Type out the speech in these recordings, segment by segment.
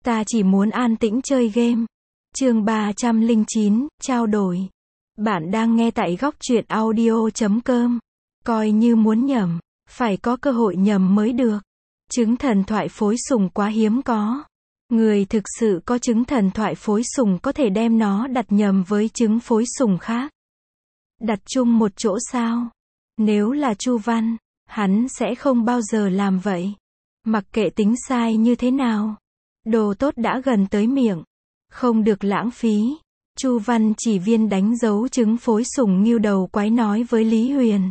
Ta chỉ muốn an tĩnh chơi game. Chương 309, trao đổi. Bạn đang nghe tại góc truyện audio.com. Coi như muốn nhầm, phải có cơ hội nhầm mới được. Chứng thần thoại phối sùng quá hiếm có. Người thực sự có chứng thần thoại phối sùng có thể đem nó đặt nhầm với chứng phối sùng khác. Đặt chung một chỗ sao? Nếu là Chu Văn, hắn sẽ không bao giờ làm vậy. Mặc kệ tính sai như thế nào, đồ tốt đã gần tới miệng, không được lãng phí. Chu Văn chỉ viên đánh dấu chứng phối sùng ngưu đầu quái nói với Lý Huyền.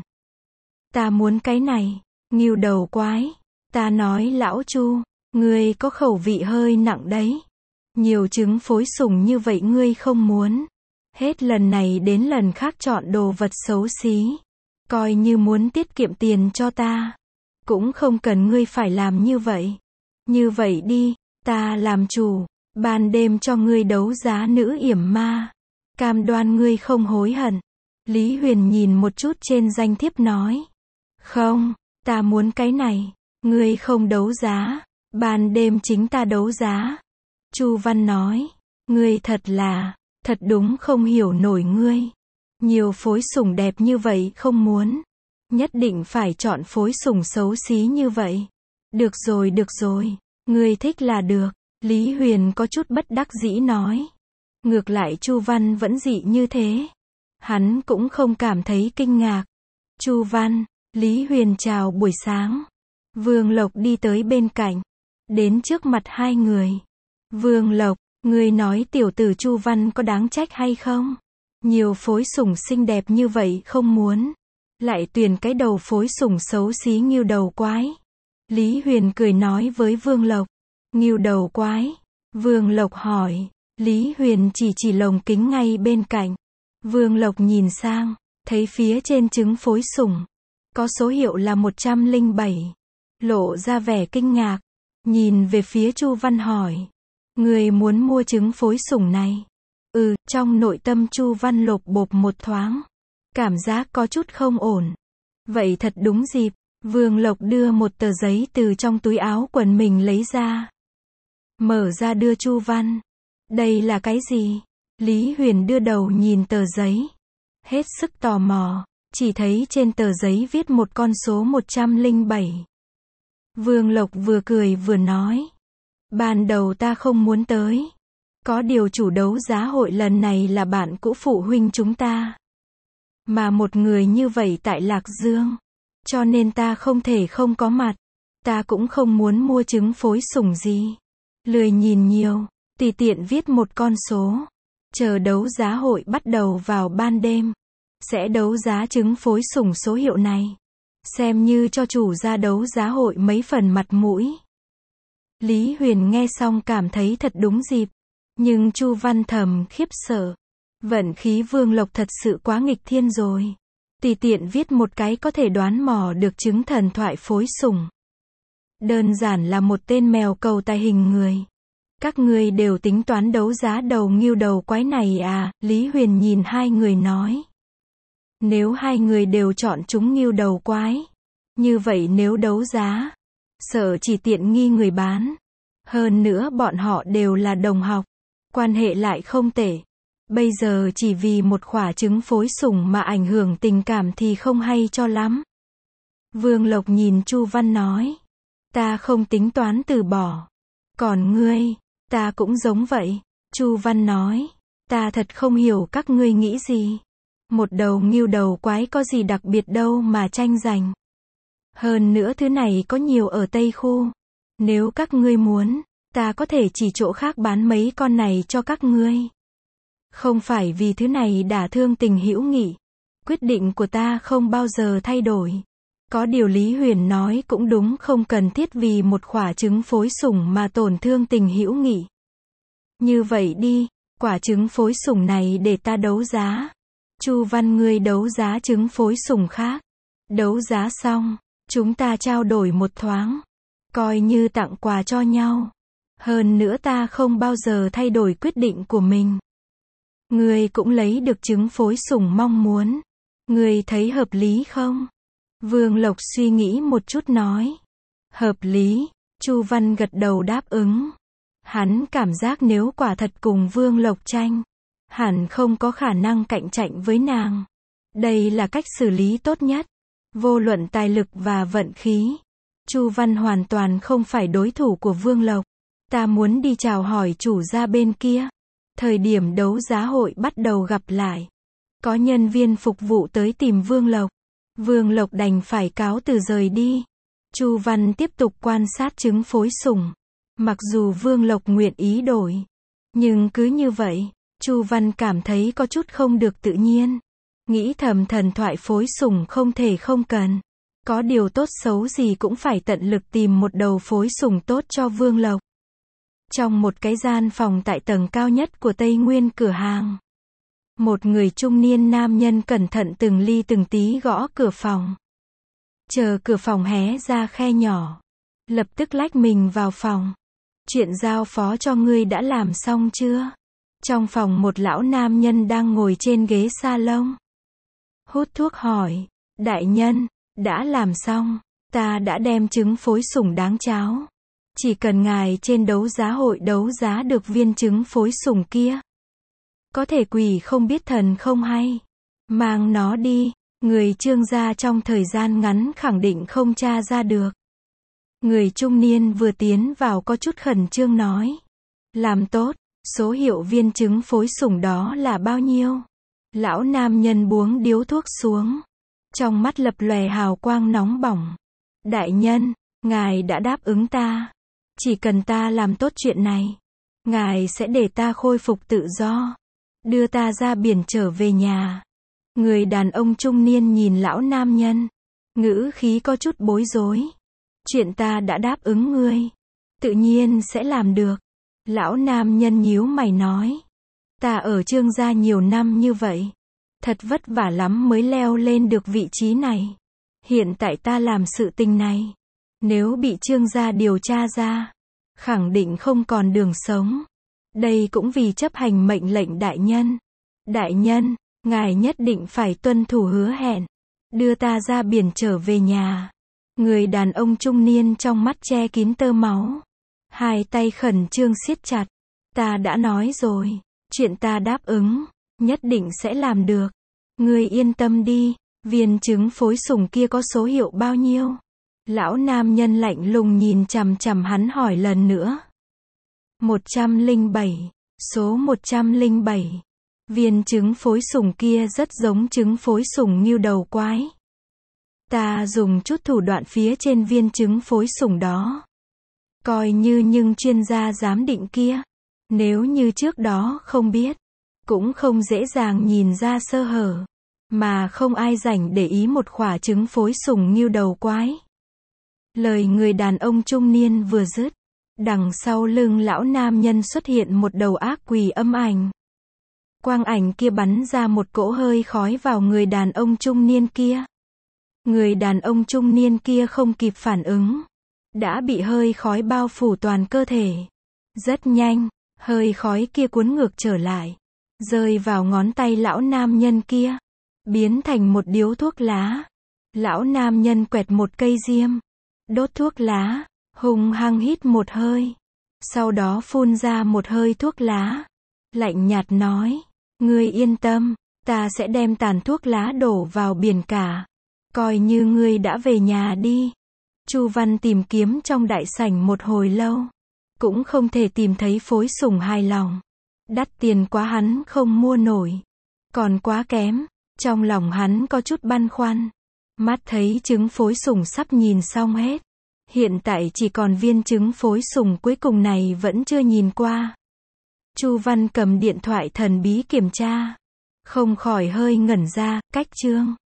Ta muốn cái này. Ngưu đầu quái. Ta nói lão Chu, ngươi có khẩu vị hơi nặng đấy. Nhiều trứng phối sùng như vậy ngươi không muốn. Hết lần này đến lần khác chọn đồ vật xấu xí. Coi như muốn tiết kiệm tiền cho ta. Cũng không cần ngươi phải làm như vậy. Như vậy đi, ta làm chủ. Ban đêm cho ngươi đấu giá nữ yểm ma. Cam đoan ngươi không hối hận. Lý Huyền nhìn một chút trên danh thiếp nói. Không, ta muốn cái này. Ngươi không đấu giá. Ban đêm chính ta đấu giá. Chu Văn nói. Ngươi thật đúng không hiểu nổi ngươi. Nhiều phối sủng đẹp như vậy không muốn. Nhất định phải chọn phối sủng xấu xí như vậy. Được rồi. Ngươi thích là được. Lý Huyền có chút bất đắc dĩ nói. Ngược lại Chu Văn vẫn dị như thế. Hắn cũng không cảm thấy kinh ngạc. Chu Văn, Lý Huyền chào buổi sáng. Vương Lộc đi tới bên cạnh. Đến trước mặt hai người. Vương Lộc, ngươi nói tiểu tử Chu Văn có đáng trách hay không? Nhiều phối sủng xinh đẹp như vậy không muốn. Lại tuyển cái đầu phối sủng xấu xí ngưu đầu quái. Lý Huyền cười nói với Vương Lộc. Ngưu đầu quái. Vương Lộc hỏi. Lý Huyền chỉ lồng kính ngay bên cạnh. Vương Lộc nhìn sang. Thấy phía trên trứng phối sủng. Có số hiệu là 107. Lộ ra vẻ kinh ngạc. Nhìn về phía Chu Văn hỏi. Người muốn mua trứng phối sủng này? Trong nội tâm Chu Văn lột bột một thoáng. Cảm giác có chút không ổn. Vậy thật đúng dịp. Vương Lộc đưa một tờ giấy từ trong túi áo quần mình lấy ra. Mở ra đưa Chu Văn. Đây là cái gì? Lý Huyền đưa đầu nhìn tờ giấy. Hết sức tò mò. Chỉ thấy trên tờ giấy viết một con số 107. Vương Lộc vừa cười vừa nói. Ban đầu ta không muốn tới. Có điều chủ đấu giá hội lần này là bạn cũ phụ huynh chúng ta. Mà một người như vậy tại Lạc Dương. Cho nên ta không thể không có mặt. Ta cũng không muốn mua trứng phối sủng gì. Lười nhìn nhiều. Tùy tiện viết một con số. Chờ đấu giá hội bắt đầu vào ban đêm. Sẽ đấu giá trứng phối sủng số hiệu này. Xem như cho chủ ra đấu giá hội mấy phần mặt mũi. Lý Huyền nghe xong cảm thấy thật đúng dịp. Nhưng Chu Văn thầm khiếp sợ. Vận khí Vương Lộc thật sự quá nghịch thiên rồi. Tùy tiện viết một cái có thể đoán mò được chứng thần thoại phối sủng. Đơn giản là một tên mèo cầu tài hình người. Các ngươi đều tính toán đấu giá đầu ngưu đầu quái này à? Lý Huyền nhìn hai người nói. Nếu hai người đều chọn chúng ngưu đầu quái. Như vậy nếu đấu giá. Sợ chỉ tiện nghi người bán. Hơn nữa bọn họ đều là đồng học. Quan hệ lại không tệ. Bây giờ chỉ vì một quả trứng phối sủng mà ảnh hưởng tình cảm thì không hay cho lắm. Vương Lộc nhìn Chu Văn nói. Ta không tính toán từ bỏ. Còn ngươi, ta cũng giống vậy. Chu Văn nói. Ta thật không hiểu các ngươi nghĩ gì. Một đầu ngưu đầu quái có gì đặc biệt đâu mà tranh giành. Hơn nữa thứ này có nhiều ở Tây Khu. Nếu các ngươi muốn, ta có thể chỉ chỗ khác bán mấy con này cho các ngươi. Không phải vì thứ này đả thương tình hữu nghị. Quyết định của ta không bao giờ thay đổi. Có điều Lý Huyền nói cũng đúng, không cần thiết vì một quả trứng phối sủng mà tổn thương tình hữu nghị. Như vậy đi, quả trứng phối sủng này để ta đấu giá. Chu Văn ngươi đấu giá trứng phối sủng khác. Đấu giá xong, chúng ta trao đổi một thoáng. Coi như tặng quà cho nhau. Hơn nữa ta không bao giờ thay đổi quyết định của mình. Ngươi cũng lấy được trứng phối sủng mong muốn. Ngươi thấy hợp lý không? Vương Lộc suy nghĩ một chút nói. Hợp lý. Chu Văn gật đầu đáp ứng. Hắn cảm giác nếu quả thật cùng Vương Lộc tranh, hẳn không có khả năng cạnh tranh với nàng. Đây là cách xử lý tốt nhất. Vô luận tài lực và vận khí, Chu Văn hoàn toàn không phải đối thủ của Vương Lộc. Ta muốn đi chào hỏi chủ gia bên kia. Thời điểm đấu giá hội bắt đầu gặp lại, có nhân viên phục vụ tới tìm Vương Lộc. Vương Lộc đành phải cáo từ rời đi. Chu Văn tiếp tục quan sát trứng phối sủng. Mặc dù Vương Lộc nguyện ý đổi, nhưng cứ như vậy, Chu Văn cảm thấy có chút không được tự nhiên. Nghĩ thầm thần thoại phối sủng không thể không cần. Có điều tốt xấu gì cũng phải tận lực tìm một đầu phối sủng tốt cho Vương Lộc. Trong một cái gian phòng tại tầng cao nhất của Tây Nguyên cửa hàng, một người trung niên nam nhân cẩn thận từng ly từng tí gõ cửa phòng. Chờ cửa phòng hé ra khe nhỏ, lập tức lách mình vào phòng. Chuyện giao phó cho ngươi đã làm xong chưa? Trong phòng một lão nam nhân đang ngồi trên ghế salon, hút thuốc hỏi. Đại nhân, đã làm xong. Ta đã đem trứng phối sủng đáng cháo. Chỉ cần ngài trên đấu giá hội đấu giá được viên trứng phối sủng kia, có thể quỷ không biết thần không hay. Mang nó đi. Người Trương gia trong thời gian ngắn khẳng định không tra ra được. Người trung niên vừa tiến vào có chút khẩn trương nói. Làm tốt. Số hiệu viên trứng phối sủng đó là bao nhiêu? Lão nam nhân buông điếu thuốc xuống. Trong mắt lập lòe hào quang nóng bỏng. Đại nhân, ngài đã đáp ứng ta. Chỉ cần ta làm tốt chuyện này, ngài sẽ để ta khôi phục tự do, đưa ta ra biển trở về nhà. Người đàn ông trung niên nhìn lão nam nhân, ngữ khí có chút bối rối. Chuyện ta đã đáp ứng ngươi, tự nhiên sẽ làm được. Lão nam nhân nhíu mày nói. Ta ở Trương gia nhiều năm như vậy, thật vất vả lắm mới leo lên được vị trí này. Hiện tại ta làm sự tình này, nếu bị Trương gia điều tra ra, khẳng định không còn đường sống. Đây cũng vì chấp hành mệnh lệnh đại nhân. Đại nhân, ngài nhất định phải tuân thủ hứa hẹn, đưa ta ra biển trở về nhà. Người đàn ông trung niên trong mắt che kín tơ máu, hai tay khẩn trương siết chặt. Ta đã nói rồi, chuyện ta đáp ứng, nhất định sẽ làm được. Ngươi yên tâm đi. Viên trứng phối sủng kia có số hiệu bao nhiêu? Lão nam nhân lạnh lùng nhìn chằm chằm hắn hỏi lần nữa. 107. Số 107. Viên trứng phối sủng kia rất giống trứng phối sủng ngưu đầu quái. Ta dùng chút thủ đoạn phía trên viên trứng phối sủng đó. Coi như nhưng chuyên gia giám định kia, nếu như trước đó không biết, cũng không dễ dàng nhìn ra sơ hở. Mà không ai rảnh để ý một quả trứng phối sủng ngưu đầu quái. Lời người đàn ông trung niên vừa dứt, đằng sau lưng lão nam nhân xuất hiện một đầu ác quỷ âm ảnh. Quang ảnh kia bắn ra một cỗ hơi khói vào người đàn ông trung niên kia. Người đàn ông trung niên kia không kịp phản ứng, đã bị hơi khói bao phủ toàn cơ thể. Rất nhanh, hơi khói kia cuốn ngược trở lại, rơi vào ngón tay lão nam nhân kia, biến thành một điếu thuốc lá. Lão nam nhân quẹt một cây diêm, đốt thuốc lá, hung hăng hít một hơi, sau đó phun ra một hơi thuốc lá, lạnh nhạt nói, ngươi yên tâm, ta sẽ đem tàn thuốc lá đổ vào biển cả, coi như ngươi đã về nhà đi. Chu Văn tìm kiếm trong đại sảnh một hồi lâu, cũng không thể tìm thấy phối sủng hài lòng. Đắt tiền quá hắn không mua nổi, còn quá kém. Trong lòng hắn có chút băn khoăn. Mắt thấy trứng phối sủng sắp nhìn xong hết, hiện tại chỉ còn viên trứng phối sủng cuối cùng này vẫn chưa nhìn qua. Chu Văn cầm điện thoại thần bí kiểm tra, không khỏi hơi ngẩn ra. Cách chương